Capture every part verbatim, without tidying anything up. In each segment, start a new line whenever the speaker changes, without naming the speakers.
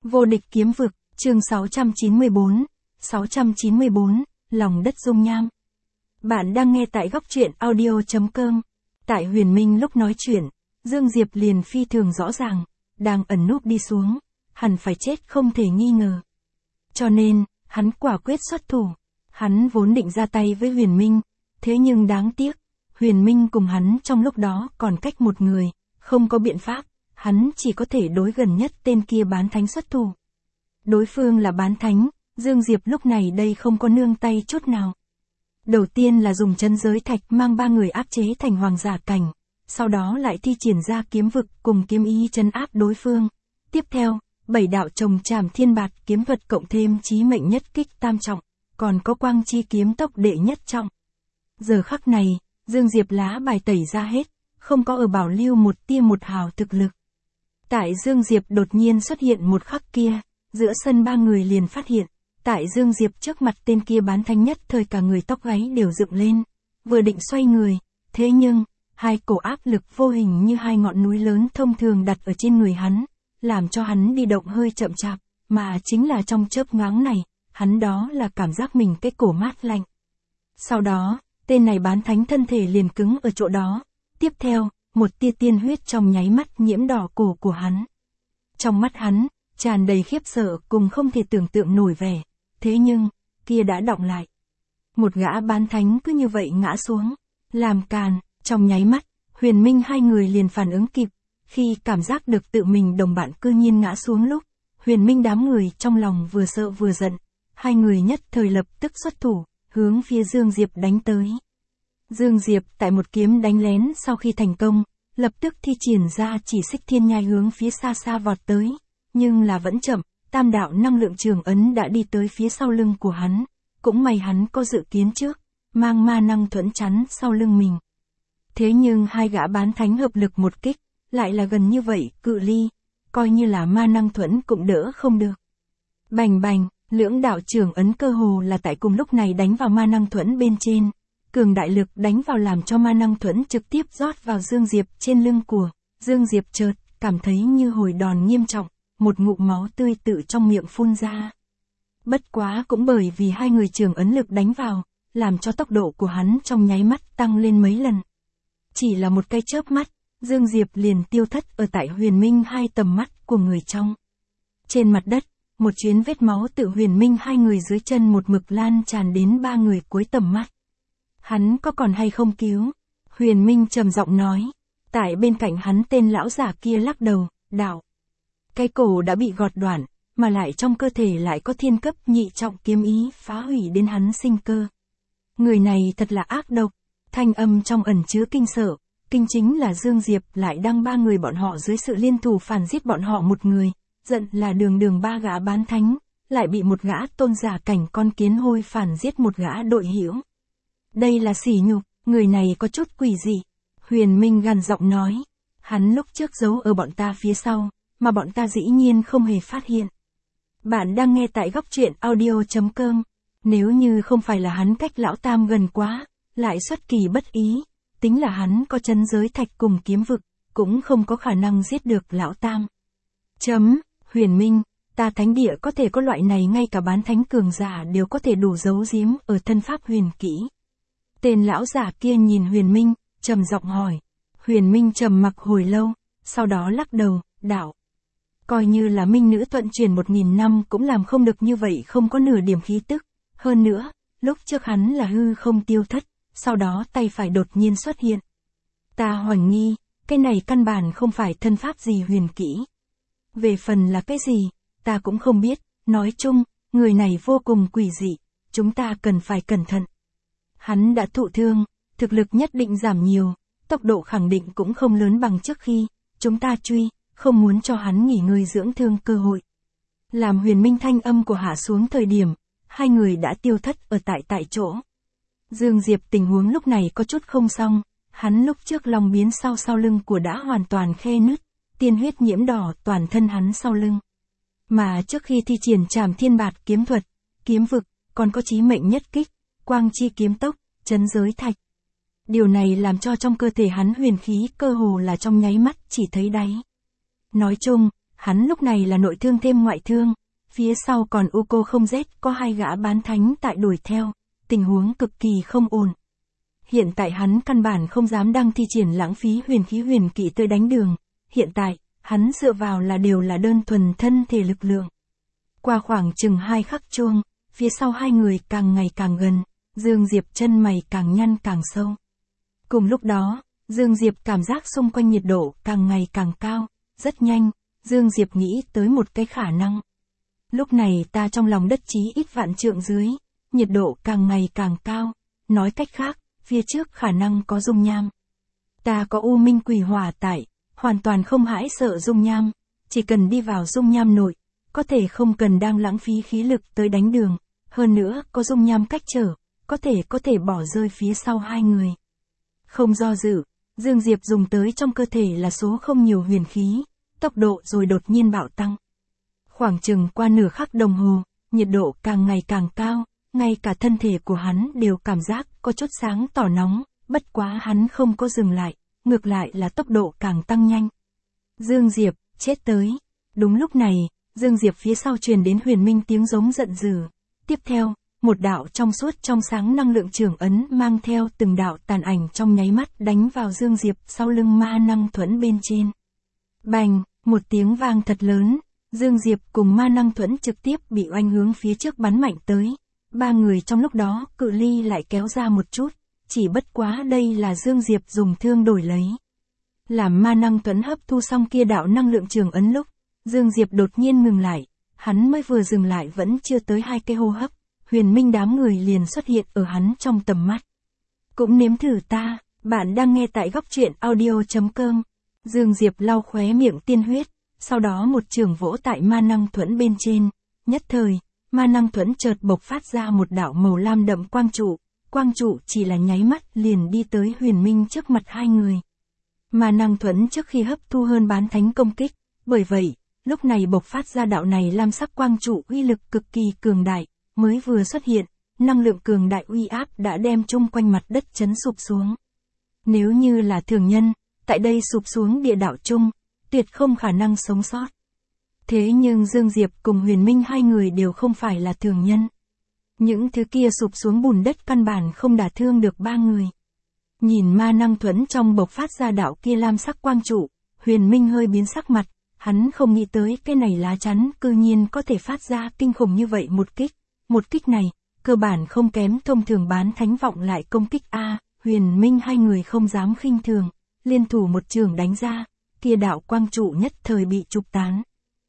Vô địch kiếm vực, chương sáu trăm chín mươi bốn, sáu trăm chín mươi bốn, lòng đất dung nham. Bạn đang nghe tại góc truyện audio chấm com. Tại Huyền Minh lúc nói chuyện, Dương Diệp liền phi thường rõ ràng, đang ẩn núp đi xuống, hẳn phải chết không thể nghi ngờ. Cho nên, hắn quả quyết xuất thủ. Hắn vốn định ra tay với Huyền Minh, thế nhưng đáng tiếc, Huyền Minh cùng hắn trong lúc đó còn cách một người, không có biện pháp, hắn chỉ có thể đối gần nhất tên kia bán thánh xuất thủ. Đối phương là bán thánh, Dương Diệp lúc này đây không có nương tay chút nào. Đầu tiên là dùng chân giới thạch mang ba người áp chế thành hoàng giả cảnh, sau đó lại thi triển ra kiếm vực cùng kiếm ý trấn áp đối phương. Tiếp theo, bảy đạo trồng trảm thiên bạt kiếm thuật cộng thêm chí mệnh nhất kích tam trọng, còn có quang chi kiếm tốc đệ nhất trọng. Giờ khắc này, Dương Diệp lá bài tẩy ra hết, không có ở bảo lưu một tia một hào thực lực. Tại Dương Diệp đột nhiên xuất hiện một khắc kia, giữa sân ba người liền phát hiện, tại Dương Diệp trước mặt tên kia bán thánh nhất thời cả người tóc gáy đều dựng lên, vừa định xoay người, thế nhưng, hai cổ áp lực vô hình như hai ngọn núi lớn thông thường đặt ở trên người hắn, làm cho hắn đi động hơi chậm chạp, mà chính là trong chớp nhoáng này, hắn đó là cảm giác mình cái cổ mát lạnh. Sau đó, tên này bán thánh thân thể liền cứng ở chỗ đó, tiếp theo, một tia tiên huyết trong nháy mắt nhiễm đỏ cổ của hắn. Trong mắt hắn, tràn đầy khiếp sợ cùng không thể tưởng tượng nổi vẻ, thế nhưng, kia đã đọng lại. Một gã bán thánh cứ như vậy ngã xuống, làm càn, trong nháy mắt, Huyền Minh hai người liền phản ứng kịp, khi cảm giác được tự mình đồng bạn cư nhiên ngã xuống lúc, Huyền Minh đám người trong lòng vừa sợ vừa giận, hai người nhất thời lập tức xuất thủ, hướng phía Dương Diệp đánh tới. Dương Diệp tại một kiếm đánh lén sau khi thành công, lập tức thi triển ra chỉ xích thiên nhai hướng phía xa xa vọt tới, nhưng là vẫn chậm, tam đạo năng lượng trường ấn đã đi tới phía sau lưng của hắn, cũng may hắn có dự kiến trước, mang ma năng thuẫn chắn sau lưng mình. Thế nhưng hai gã bán thánh hợp lực một kích, lại là gần như vậy, cự ly, coi như là ma năng thuẫn cũng đỡ không được. Bành bành, lưỡng đạo trường ấn cơ hồ là tại cùng lúc này đánh vào ma năng thuẫn bên trên. Cường đại lực đánh vào làm cho ma năng thuẫn trực tiếp rót vào Dương Diệp trên lưng của Dương Diệp chợt cảm thấy như hồi đòn nghiêm trọng, một ngụm máu tươi tự trong miệng phun ra. Bất quá cũng bởi vì hai người trường ấn lực đánh vào, làm cho tốc độ của hắn trong nháy mắt tăng lên mấy lần. Chỉ là một cái chớp mắt, Dương Diệp liền tiêu thất ở tại Huyền Minh hai tầm mắt của người trong. Trên mặt đất, một chuyến vết máu tự Huyền Minh hai người dưới chân một mực lan tràn đến ba người cuối tầm mắt. Hắn có còn hay không cứu? Huyền Minh trầm giọng nói. Tại bên cạnh hắn tên lão giả kia lắc đầu, đạo. Cái cổ đã bị gọt đoạn, mà lại trong cơ thể lại có thiên cấp nhị trọng kiếm ý phá hủy đến hắn sinh cơ. Người này thật là ác độc, thanh âm trong ẩn chứa kinh sợ, kinh chính là Dương Diệp lại đang ba người bọn họ dưới sự liên thủ phản giết bọn họ một người, giận là đường đường ba gã bán thánh, lại bị một gã tôn giả cảnh con kiến hôi phản giết một gã đội hữu. Đây là sỉ nhục, người này có chút quỷ dị. Huyền Minh gằn giọng nói, hắn lúc trước giấu ở bọn ta phía sau, mà bọn ta dĩ nhiên không hề phát hiện. Bạn đang nghe tại góc truyện audio chấm com, nếu như không phải là hắn cách lão tam gần quá, lại xuất kỳ bất ý, tính là hắn có chân giới thạch cùng kiếm vực, cũng không có khả năng giết được lão tam. Chấm, Huyền Minh, ta thánh địa có thể có loại này ngay cả bán thánh cường giả đều có thể đủ giấu giếm ở thân pháp huyền kỹ. Tên lão giả kia nhìn Huyền Minh, trầm giọng hỏi. Huyền Minh trầm mặc hồi lâu, sau đó lắc đầu, đạo. Coi như là minh nữ thuận truyền một nghìn năm cũng làm không được như vậy, không có nửa điểm khí tức. Hơn nữa, lúc trước hắn là hư không tiêu thất, sau đó tay phải đột nhiên xuất hiện. Ta hoài nghi, cái này căn bản không phải thân pháp gì huyền kỹ. Về phần là cái gì, ta cũng không biết, nói chung, người này vô cùng quỷ dị, chúng ta cần phải cẩn thận. Hắn đã thụ thương, thực lực nhất định giảm nhiều, tốc độ khẳng định cũng không lớn bằng trước khi, chúng ta truy, không muốn cho hắn nghỉ ngơi dưỡng thương cơ hội. Làm Huyền Minh thanh âm của hạ xuống thời điểm, hai người đã tiêu thất ở tại tại chỗ. Dương Diệp tình huống lúc này có chút không xong, hắn lúc trước lòng biến sau sau lưng của đã hoàn toàn khe nứt, tiên huyết nhiễm đỏ toàn thân hắn sau lưng. Mà trước khi thi triển trảm thiên bạt kiếm thuật, kiếm vực, còn có chí mệnh nhất kích, quang chi kiếm tốc, chấn giới thạch. Điều này làm cho trong cơ thể hắn huyền khí cơ hồ là trong nháy mắt chỉ thấy đáy. Nói chung, hắn lúc này là nội thương thêm ngoại thương, phía sau còn u cô không rét có hai gã bán thánh tại đuổi theo, tình huống cực kỳ không ổn. Hiện tại hắn căn bản không dám đăng thi triển lãng phí huyền khí huyền kỵ tới đánh đường, hiện tại, hắn dựa vào là đều là đơn thuần thân thể lực lượng. Qua khoảng chừng hai khắc chuông, phía sau hai người càng ngày càng gần, Dương Diệp chân mày càng nhăn càng sâu. Cùng lúc đó, Dương Diệp cảm giác xung quanh nhiệt độ càng ngày càng cao, rất nhanh, Dương Diệp nghĩ tới một cái khả năng. Lúc này ta trong lòng đất chí ít vạn trượng dưới, nhiệt độ càng ngày càng cao, nói cách khác, phía trước khả năng có dung nham. Ta có U Minh Quỷ Hỏa tại, hoàn toàn không hãi sợ dung nham, chỉ cần đi vào dung nham nội, có thể không cần đang lãng phí khí lực tới đánh đường, hơn nữa có dung nham cách trở, có thể có thể bỏ rơi phía sau hai người. Không do dự, Dương Diệp dùng tới trong cơ thể là số không nhiều huyền khí, tốc độ rồi đột nhiên bạo tăng. Khoảng chừng qua nửa khắc đồng hồ, nhiệt độ càng ngày càng cao, ngay cả thân thể của hắn đều cảm giác có chút sáng tỏ nóng, bất quá hắn không có dừng lại, ngược lại là tốc độ càng tăng nhanh. Dương Diệp, chết tới. Đúng lúc này, Dương Diệp phía sau truyền đến Huyền Minh tiếng giống giận dữ. Tiếp theo, một đạo trong suốt trong sáng năng lượng trường ấn mang theo từng đạo tàn ảnh trong nháy mắt đánh vào Dương Diệp sau lưng ma năng thuẫn bên trên. Bành, một tiếng vang thật lớn, Dương Diệp cùng ma năng thuẫn trực tiếp bị oanh hướng phía trước bắn mạnh tới. Ba người trong lúc đó cự ly lại kéo ra một chút, chỉ bất quá đây là Dương Diệp dùng thương đổi lấy. Làm ma năng thuẫn hấp thu xong kia đạo năng lượng trường ấn lúc, Dương Diệp đột nhiên ngừng lại, hắn mới vừa dừng lại vẫn chưa tới hai cái hô hấp, Huyền Minh đám người liền xuất hiện ở hắn trong tầm mắt. Cũng nếm thử ta, bạn đang nghe tại góc truyện audio chấm com. Dương Diệp lau khóe miệng tiên huyết, sau đó một trường vỗ tại ma năng thuẫn bên trên, nhất thời, ma năng thuẫn chợt bộc phát ra một đạo màu lam đậm quang trụ, quang trụ chỉ là nháy mắt liền đi tới Huyền Minh trước mặt hai người. Ma năng thuẫn trước khi hấp thu hơn bán thánh công kích, bởi vậy, lúc này bộc phát ra đạo này lam sắc quang trụ uy lực cực kỳ cường đại, mới vừa xuất hiện, năng lượng cường đại uy áp đã đem chung quanh mặt đất chấn sụp xuống. Nếu như là thường nhân, tại đây sụp xuống địa đạo chung, tuyệt không khả năng sống sót. Thế nhưng Dương Diệp cùng Huyền Minh hai người đều không phải là thường nhân. Những thứ kia sụp xuống bùn đất căn bản không đả thương được ba người. Nhìn ma năng thuẫn trong bộc phát ra đạo kia lam sắc quang trụ, Huyền Minh hơi biến sắc mặt, hắn không nghĩ tới cái này lá chắn cư nhiên có thể phát ra kinh khủng như vậy một kích. Một kích này, cơ bản không kém thông thường bán thánh vọng lại công kích A, Huyền Minh hai người không dám khinh thường, liên thủ một trường đánh ra, kia đạo quang trụ nhất thời bị trục tán.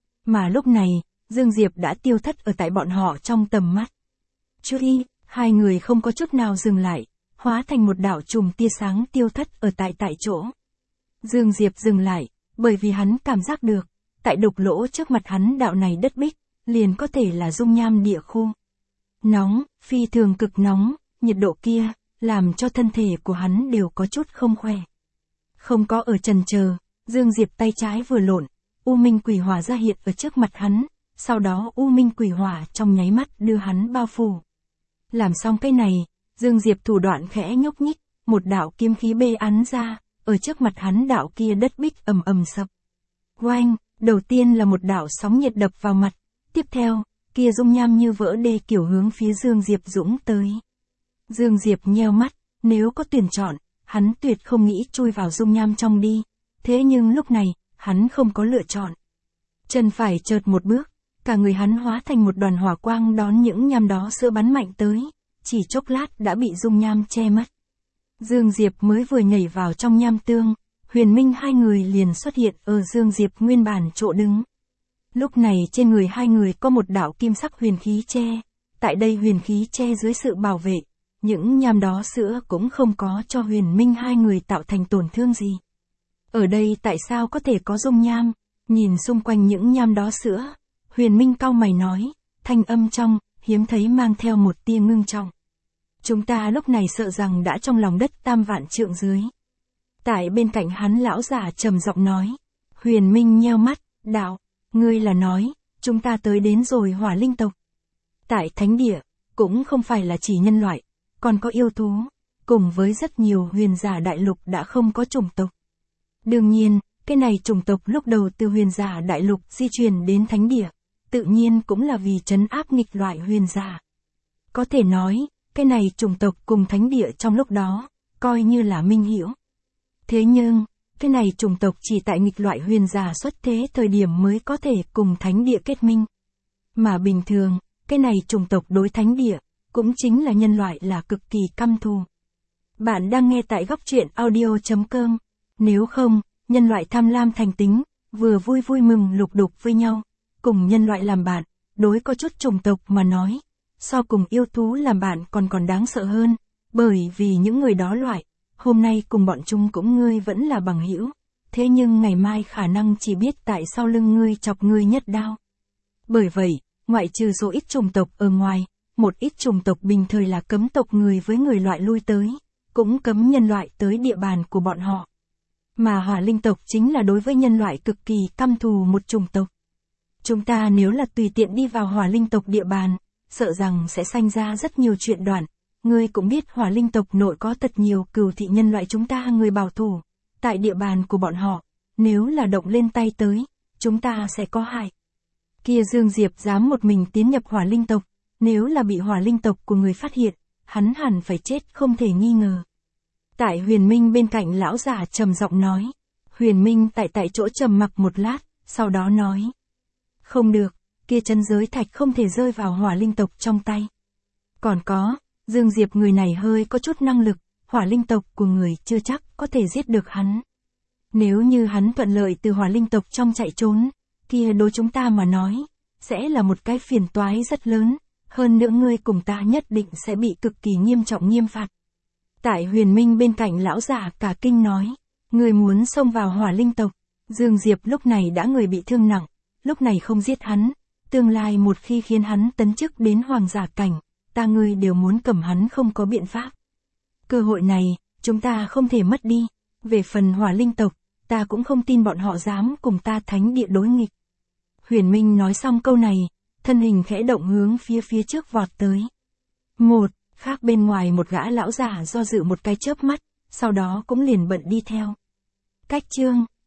Mà lúc này, Dương Diệp đã tiêu thất ở tại bọn họ trong tầm mắt. Chui, hai người không có chút nào dừng lại, hóa thành một đạo chùm tia sáng tiêu thất ở tại tại chỗ. Dương Diệp dừng lại, bởi vì hắn cảm giác được, tại đục lỗ trước mặt hắn đạo này đất bích, liền có thể là dung nham địa khu. Nóng, phi thường cực nóng, nhiệt độ kia, làm cho thân thể của hắn đều có chút không khỏe. Không có ở chần chờ, Dương Diệp tay trái vừa lộn, U Minh Quỷ Hỏa ra hiện ở trước mặt hắn, sau đó U Minh Quỷ Hỏa trong nháy mắt đưa hắn bao phủ. Làm xong cái này, Dương Diệp thủ đoạn khẽ nhúc nhích, một đạo kiếm khí bê ắn ra, ở trước mặt hắn đạo kia đất bích ầm ầm sập. Oanh, đầu tiên là một đạo sóng nhiệt đập vào mặt, tiếp theo, kia dung nham như vỡ đê kiểu hướng phía Dương Diệp dũng tới. Dương Diệp nheo mắt, nếu có tuyển chọn, hắn tuyệt không nghĩ chui vào dung nham trong đi, thế nhưng lúc này, hắn không có lựa chọn. Chân phải chợt một bước, cả người hắn hóa thành một đoàn hỏa quang đón những nham đó sữa bắn mạnh tới, chỉ chốc lát đã bị dung nham che mất. Dương Diệp mới vừa nhảy vào trong nham tương, Huyền Minh hai người liền xuất hiện ở Dương Diệp nguyên bản chỗ đứng. Lúc này trên người hai người có một đạo kim sắc huyền khí che, tại đây huyền khí che dưới sự bảo vệ, những nham đó sữa cũng không có cho Huyền Minh hai người tạo thành tổn thương gì. Ở đây tại sao có thể có dung nham? Nhìn xung quanh những nham đó sữa, Huyền Minh cau mày nói, thanh âm trong, hiếm thấy mang theo một tia ngưng trọng. Chúng ta lúc này sợ rằng đã trong lòng đất tam vạn trượng dưới. Tại bên cạnh hắn lão giả trầm giọng nói, Huyền Minh nheo mắt, đạo, ngươi là nói, chúng ta tới đến rồi Hỏa Linh tộc. Tại thánh địa, cũng không phải là chỉ nhân loại, còn có yêu thú, cùng với rất nhiều huyền giả đại lục đã không có chủng tộc. Đương nhiên, cái này chủng tộc lúc đầu từ huyền giả đại lục di chuyển đến thánh địa, tự nhiên cũng là vì trấn áp nghịch loại huyền giả. Có thể nói, cái này chủng tộc cùng thánh địa trong lúc đó, coi như là minh hữu. Thế nhưng, cái này chủng tộc chỉ tại nghịch loại huyền giả xuất thế thời điểm mới có thể cùng thánh địa kết minh. Mà bình thường, cái này chủng tộc đối thánh địa, cũng chính là nhân loại là cực kỳ căm thù. Bạn đang nghe tại góc truyện audio chấm com. Nếu không, nhân loại tham lam thành tính, vừa vui vui mừng lục đục với nhau, cùng nhân loại làm bạn, đối có chút chủng tộc mà nói, so cùng yêu thú làm bạn còn còn đáng sợ hơn, bởi vì những người đó loại, hôm nay cùng bọn chúng cũng ngươi vẫn là bằng hữu, thế nhưng ngày mai khả năng chỉ biết tại sau lưng ngươi chọc ngươi nhất đao. Bởi vậy, ngoại trừ số ít chủng tộc ở ngoài, một ít chủng tộc bình thời là cấm tộc người với người loại lui tới, cũng cấm nhân loại tới địa bàn của bọn họ. Mà hỏa linh tộc chính là đối với nhân loại cực kỳ căm thù một chủng tộc. Chúng ta nếu là tùy tiện đi vào hỏa linh tộc địa bàn, sợ rằng sẽ sanh ra rất nhiều chuyện đoạn. Ngươi cũng biết hỏa linh tộc nội có thật nhiều cừu thị nhân loại chúng ta người bảo thủ, tại địa bàn của bọn họ, nếu là động lên tay tới, chúng ta sẽ có hại. Kia Dương Diệp dám một mình tiến nhập hỏa linh tộc, nếu là bị hỏa linh tộc của người phát hiện, hắn hẳn phải chết không thể nghi ngờ. Tại Huyền Minh bên cạnh lão giả trầm giọng nói. Huyền Minh tại tại chỗ trầm mặc một lát, sau đó nói. Không được, kia chân giới thạch không thể rơi vào hỏa linh tộc trong tay. Còn có, Dương Diệp người này hơi có chút năng lực, hỏa linh tộc của người chưa chắc có thể giết được hắn. Nếu như hắn thuận lợi từ hỏa linh tộc trong chạy trốn, kia đối chúng ta mà nói, sẽ là một cái phiền toái rất lớn, hơn nữa ngươi cùng ta nhất định sẽ bị cực kỳ nghiêm trọng nghiêm phạt. Tại Huyền Minh bên cạnh lão giả cả kinh nói, người muốn xông vào hỏa linh tộc, Dương Diệp lúc này đã người bị thương nặng, lúc này không giết hắn, tương lai một khi khiến hắn tấn chức đến hoàng giả cảnh, ta ngươi đều muốn cầm hắn không có biện pháp. Cơ hội này, chúng ta không thể mất đi, về phần hỏa linh tộc, ta cũng không tin bọn họ dám cùng ta thánh địa đối nghịch. Huyền Minh nói xong câu này, thân hình khẽ động hướng phía phía trước vọt tới. Một, khác bên ngoài một gã lão giả do dự một cái chớp mắt, sau đó cũng liền bận đi theo. Cách chương